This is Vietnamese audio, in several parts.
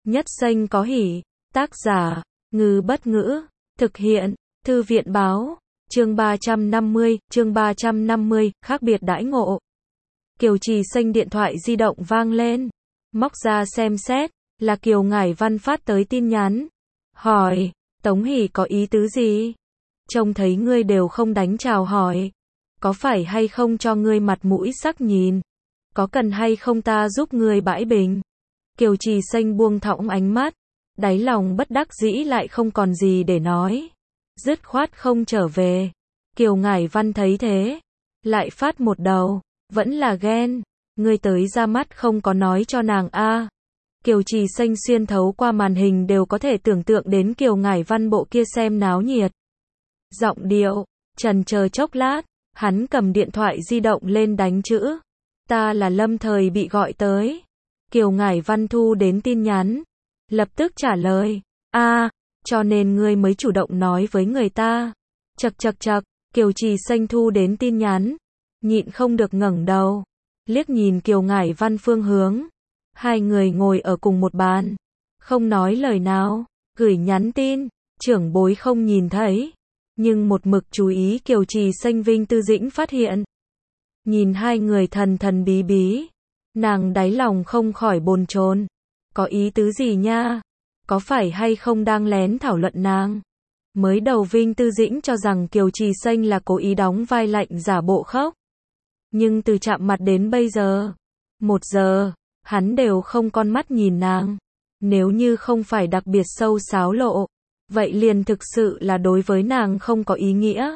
Nhất xanh có hỉ. Tác giả, Ngư Bất Ngữ. Thực hiện, Thư viện Báo. Chương 350, khác biệt đãi ngộ. Kiều Trì Xanh điện thoại di động vang lên. Móc ra xem xét, là Kiều Ngải Văn phát tới tin nhắn. Hỏi, Tống Hỷ có ý tứ gì? Trông thấy ngươi đều không đánh chào hỏi. Có phải hay không cho ngươi mặt mũi sắc nhìn? Có cần hay không ta giúp ngươi bãi bình? Kiều Trì Xanh buông thõng ánh mắt, đáy lòng bất đắc dĩ lại không còn gì để nói. Dứt khoát không trở về. Kiều Ngải Văn thấy thế, lại phát một đầu, vẫn là ghen, ngươi tới ra mắt không có nói cho nàng a. Kiều Trì Xanh xuyên thấu qua màn hình đều có thể tưởng tượng đến Kiều Ngải Văn bộ kia xem náo nhiệt. Giọng điệu, chần chờ chốc lát, hắn cầm điện thoại di động lên đánh chữ. Ta là Lâm Thời bị gọi tới. Kiều Ngải Văn thu đến tin nhắn, lập tức trả lời, cho nên ngươi mới chủ động nói với người ta. Chậc, Kiều Trì Xanh thu đến tin nhắn, nhịn không được ngẩng đầu, liếc nhìn Kiều Ngải Văn phương hướng. Hai người ngồi ở cùng một bàn, không nói lời nào, gửi nhắn tin, trưởng bối không nhìn thấy, nhưng một mực chú ý Kiều Trì Xanh. Vinh Tư Dĩnh phát hiện. Nhìn hai người thần thần bí bí, nàng đáy lòng không khỏi bồn chồn. Có ý tứ gì nha? Có phải hay không đang lén thảo luận nàng? Mới đầu Vinh Tư Dĩnh cho rằng Kiều Trì Xanh là cố ý đóng vai lạnh giả bộ khóc. Nhưng từ chạm mặt đến bây giờ, 1 giờ, hắn đều không con mắt nhìn nàng. Nếu như không phải đặc biệt sâu sáo lộ, vậy liền thực sự là đối với nàng không có ý nghĩa.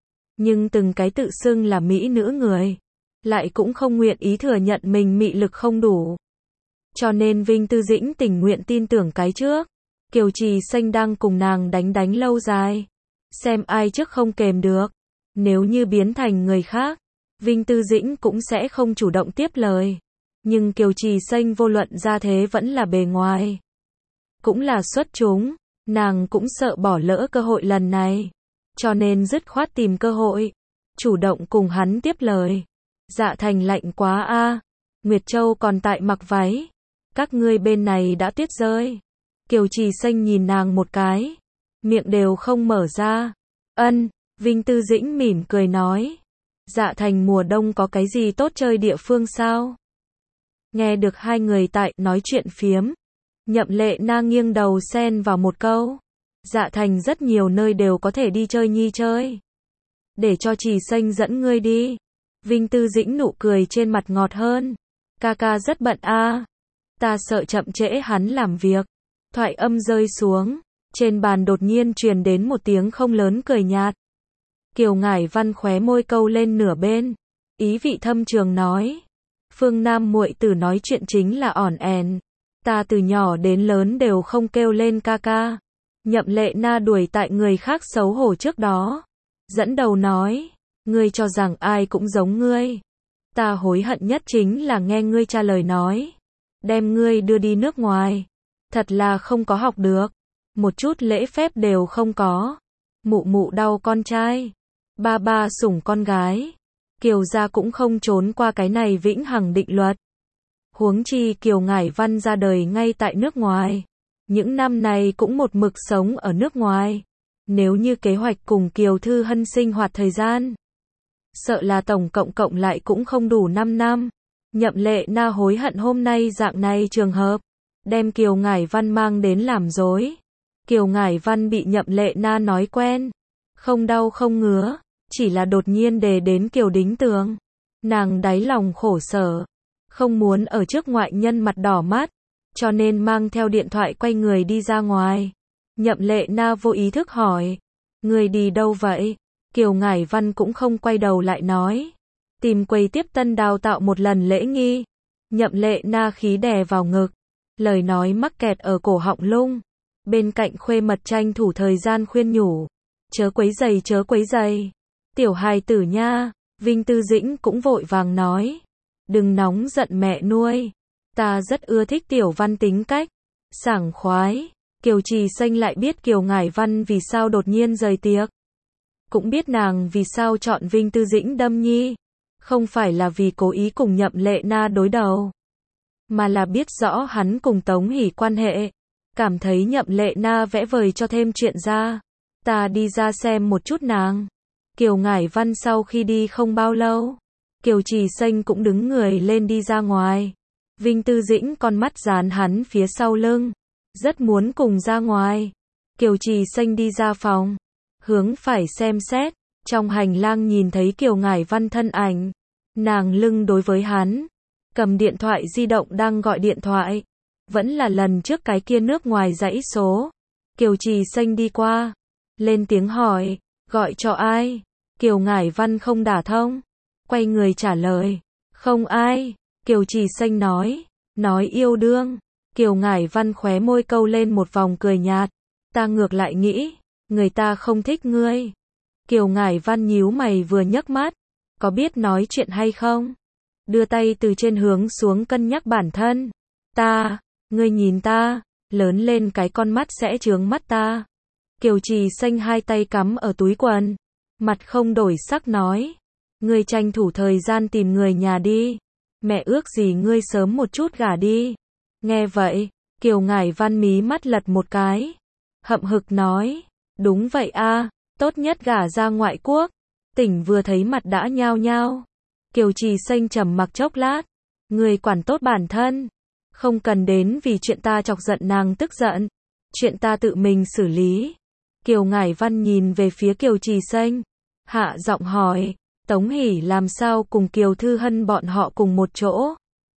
Nhưng từng cái tự xưng là mỹ nữ người, lại cũng không nguyện ý thừa nhận mình mị lực không đủ. Cho nên Vinh Tư Dĩnh tình nguyện tin tưởng cái trước. Kiều Trì Xanh đang cùng nàng đánh lâu dài. Xem ai trước không kềm được. Nếu như biến thành người khác, Vinh Tư Dĩnh cũng sẽ không chủ động tiếp lời. Nhưng Kiều Trì Xanh vô luận ra thế vẫn là bề ngoài, cũng là xuất chúng, nàng cũng sợ bỏ lỡ cơ hội lần này. Cho nên dứt khoát tìm cơ hội, chủ động cùng hắn tiếp lời. Dạ Thành lạnh quá a. Nguyệt Châu còn tại mặc váy. Các ngươi bên này đã tuyết rơi. Kiều Trì Xanh nhìn nàng một cái, miệng đều không mở ra. Ân, Vinh Tư Dĩnh mỉm cười nói. Dạ Thành mùa đông có cái gì tốt chơi địa phương sao? Nghe được hai người tại nói chuyện phiếm, Nhậm Lệ Na nghiêng đầu xen vào một câu. Dạ Thành rất nhiều nơi đều có thể đi chơi nhi chơi. Để cho Trì Xanh dẫn ngươi đi. Vinh Tư Dĩnh nụ cười trên mặt ngọt hơn. Ca ca rất bận a. Ta sợ chậm trễ hắn làm việc. Thoại âm rơi xuống, trên bàn đột nhiên truyền đến một tiếng không lớn cười nhạt. Kiều Ngải Văn khóe môi câu lên nửa bên, ý vị thâm trường nói. Phương Nam muội tử nói chuyện chính là ỏn ẻn. Ta từ nhỏ đến lớn đều không kêu lên ca ca. Nhậm Lệ Na đuổi tại người khác xấu hổ trước đó. Dẫn đầu nói, ngươi cho rằng ai cũng giống ngươi. Ta hối hận nhất chính là nghe ngươi trả lời nói. Đem ngươi đưa đi nước ngoài. Thật là không có học được. Một chút lễ phép đều không có. Mụ mụ đau con trai. Ba ba sủng con gái. Kiều gia cũng không trốn qua cái này vĩnh hằng định luật. Huống chi Kiều Ngải Văn ra đời ngay tại nước ngoài. Những năm này cũng một mực sống ở nước ngoài. Nếu như kế hoạch cùng Kiều Thư Hân sinh hoạt thời gian, sợ là tổng cộng lại cũng không đủ 5 năm. Nhậm Lệ Na hối hận hôm nay dạng này trường hợp, đem Kiều Ngải Văn mang đến làm dối. Kiều Ngải Văn bị Nhậm Lệ Na nói quen, không đau không ngứa, chỉ là đột nhiên đề đến Kiều Đính Tường. Nàng đáy lòng khổ sở, không muốn ở trước ngoại nhân mặt đỏ mắt, cho nên mang theo điện thoại quay người đi ra ngoài. Nhậm Lệ Na vô ý thức hỏi, người đi đâu vậy? Kiều Ngải Văn cũng không quay đầu lại nói, tìm quầy tiếp tân đào tạo một lần lễ nghi. Nhậm Lệ Na khí đè vào ngực, lời nói mắc kẹt ở cổ họng lung. Bên cạnh khuê mật tranh thủ thời gian khuyên nhủ, chớ quấy giày. Tiểu hài tử nha. Vinh Tư Dĩnh cũng vội vàng nói, đừng nóng giận mẹ nuôi. Ta rất ưa thích Tiểu Văn tính cách sảng khoái. Kiều Trì Xanh lại biết Kiều Ngải Văn vì sao đột nhiên rời tiệc, cũng biết nàng vì sao chọn Vinh Tư Dĩnh đâm nhi. Không phải là vì cố ý cùng Nhậm Lệ Na đối đầu, mà là biết rõ hắn cùng Tống Hỷ quan hệ. cảm thấy Nhậm Lệ Na vẽ vời cho thêm chuyện ra. Ta đi ra xem một chút nàng. Kiều Ngải Văn sau khi đi không bao lâu, Kiều Trì Xanh cũng đứng người lên đi ra ngoài. Vinh Tư Dĩnh con mắt dán hắn phía sau lưng, rất muốn cùng ra ngoài. Kiều Trì Xanh đi ra phòng, hướng phải xem xét, trong hành lang nhìn thấy Kiều Ngải Văn thân ảnh, nàng lưng đối với hắn, cầm điện thoại di động đang gọi điện thoại, vẫn là lần trước cái kia nước ngoài dãy số. Kiều Trì Xanh đi qua, lên tiếng hỏi, gọi cho ai? Kiều Ngải Văn không đả thông, quay người trả lời, không ai. Kiều Trì Xanh nói yêu đương. Kiều Ngải Văn khóe môi câu lên một vòng cười nhạt, ta ngược lại nghĩ, người ta không thích ngươi. Kiều Ngải Văn nhíu mày vừa nhấc mắt, có biết nói chuyện hay không? Đưa tay từ trên hướng xuống cân nhắc bản thân. Ngươi nhìn ta, lớn lên cái con mắt sẽ chướng mắt ta. Kiều Trì Xanh hai tay cắm ở túi quần, mặt không đổi sắc nói, ngươi tranh thủ thời gian tìm người nhà đi, mẹ ước gì ngươi sớm một chút gả đi. Nghe vậy, Kiều Ngải Văn mí mắt lật một cái, hậm hực nói, đúng vậy a, tốt nhất gả ra ngoại quốc. Tỉnh vừa thấy mặt đã nhao nhao. Kiều Trì Xanh trầm mặc chốc lát, ngươi quản tốt bản thân, không cần đến vì chuyện ta chọc giận nàng tức giận, chuyện ta tự mình xử lý. Kiều Ngải Văn nhìn về phía Kiều Trì Xanh, hạ giọng hỏi, Tống Hỷ làm sao cùng Kiều Thư Hân bọn họ cùng một chỗ?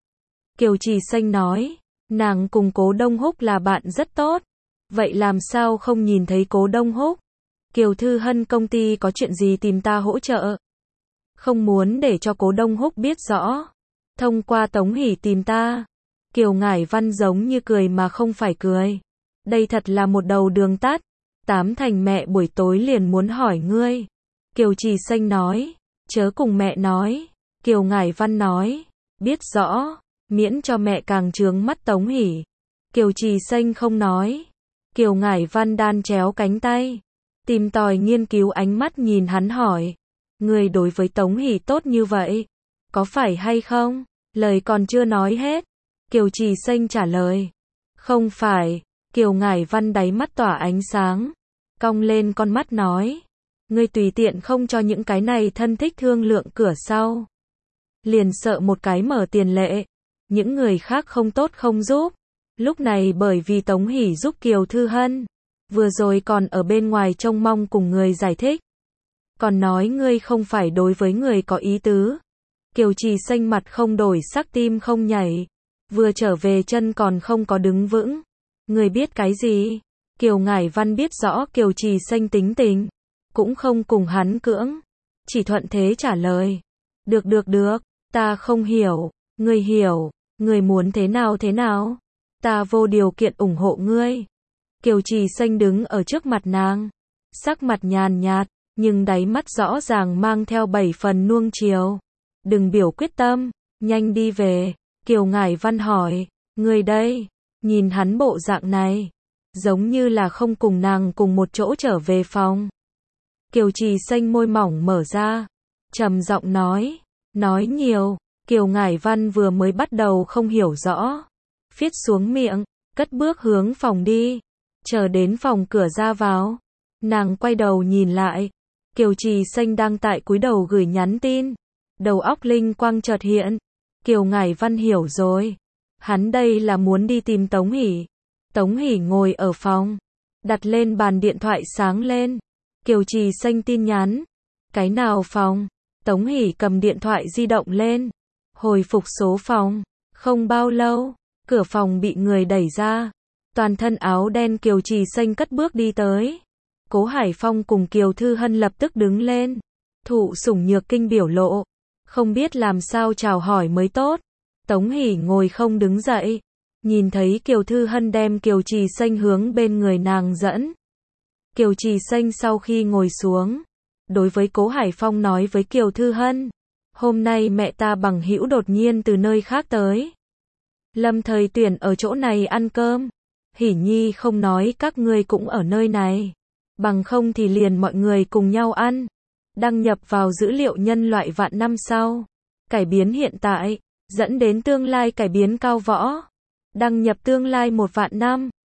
Kiều Trì Xanh nói, nàng cùng Cố Đông Húc là bạn rất tốt, vậy làm sao không nhìn thấy Cố Đông Húc? Kiều Thư Hân công ty có chuyện gì tìm ta hỗ trợ? Không muốn để cho Cố Đông Húc biết rõ, thông qua Tống Hỷ tìm ta. Kiều Ngải Văn giống như cười mà không phải cười, đây thật là một đầu đường tắt. Tám thành mẹ buổi tối liền muốn hỏi ngươi. Kiều Trì Xanh nói, chớ cùng mẹ nói. Kiều Ngải Văn nói, biết rõ, miễn cho mẹ càng chướng mắt Tống Hỷ. Kiều Trì Xanh không nói. Kiều Ngải Văn đan chéo cánh tay, tìm tòi nghiên cứu ánh mắt nhìn hắn hỏi, ngươi đối với Tống Hỷ tốt như vậy, có phải hay không? Lời còn chưa nói hết, Kiều Trì Xanh trả lời, không phải. Kiều Ngải Văn đáy mắt tỏa ánh sáng, cong lên con mắt nói, ngươi tùy tiện không cho những cái này thân thích thương lượng cửa sau, liền sợ một cái mở tiền lệ, những người khác không tốt không giúp. Lúc này bởi vì Tống Hỷ giúp Kiều Thư Hân, vừa rồi còn ở bên ngoài trông mong cùng người giải thích, còn nói ngươi không phải đối với người có ý tứ. Kiều Trì Xanh mặt không đổi sắc tim không nhảy, vừa trở về chân còn không có đứng vững. Người biết cái gì? Kiều Ngải Văn biết rõ Kiều Trì Xanh tính tình, cũng không cùng hắn cưỡng, chỉ thuận thế trả lời. Được, ta không hiểu, ngươi hiểu, ngươi muốn thế nào? Ta vô điều kiện ủng hộ ngươi. Kiều Trì Xanh đứng ở trước mặt nàng, sắc mặt nhàn nhạt, nhưng đáy mắt rõ ràng mang theo 7 phần nuông chiều. Đừng biểu quyết tâm, nhanh đi về. Kiều Ngải Văn hỏi, ngươi đây? Nhìn hắn bộ dạng này, giống như là không cùng nàng cùng một chỗ trở về phòng. Kiều Trì Xanh môi mỏng mở ra, trầm giọng nói nhiều. Kiều Ngải Văn vừa mới bắt đầu không hiểu rõ, phiết xuống miệng, cất bước hướng phòng đi. Chờ đến phòng cửa ra vào, nàng quay đầu nhìn lại, Kiều Trì Xanh đang tại cúi đầu gửi nhắn tin. Đầu óc linh quang chợt hiện, Kiều Ngải Văn hiểu rồi. Hắn đây là muốn đi tìm Tống Hỷ. Tống Hỷ ngồi ở phòng, đặt lên bàn điện thoại sáng lên. Kiều Trì Xanh tin nhắn. Cái nào phòng? Tống Hỷ cầm điện thoại di động lên, hồi phục số phòng. Không bao lâu, cửa phòng bị người đẩy ra. Toàn thân áo đen Kiều Trì Xanh cất bước đi tới. Cố Hải Phong cùng Kiều Thư Hân lập tức đứng lên. Thụ sủng nhược kinh biểu lộ, không biết làm sao chào hỏi mới tốt. Tống Hỷ ngồi không đứng dậy, nhìn thấy Kiều Thư Hân đem Kiều Trì Xanh hướng bên người nàng dẫn. Kiều Trì Xanh sau khi ngồi xuống, đối với Cố Hải Phong nói với Kiều Thư Hân, hôm nay mẹ ta bằng hữu đột nhiên từ nơi khác tới. Lâm thời tuyển ở chỗ này ăn cơm. Hỷ Nhi không nói các ngươi cũng ở nơi này, bằng không thì liền mọi người cùng nhau ăn. Đăng nhập vào dữ liệu nhân loại vạn năm sau, cải biến hiện tại, dẫn đến tương lai cải biến cao võ. Đăng nhập tương lai 1 vạn năm.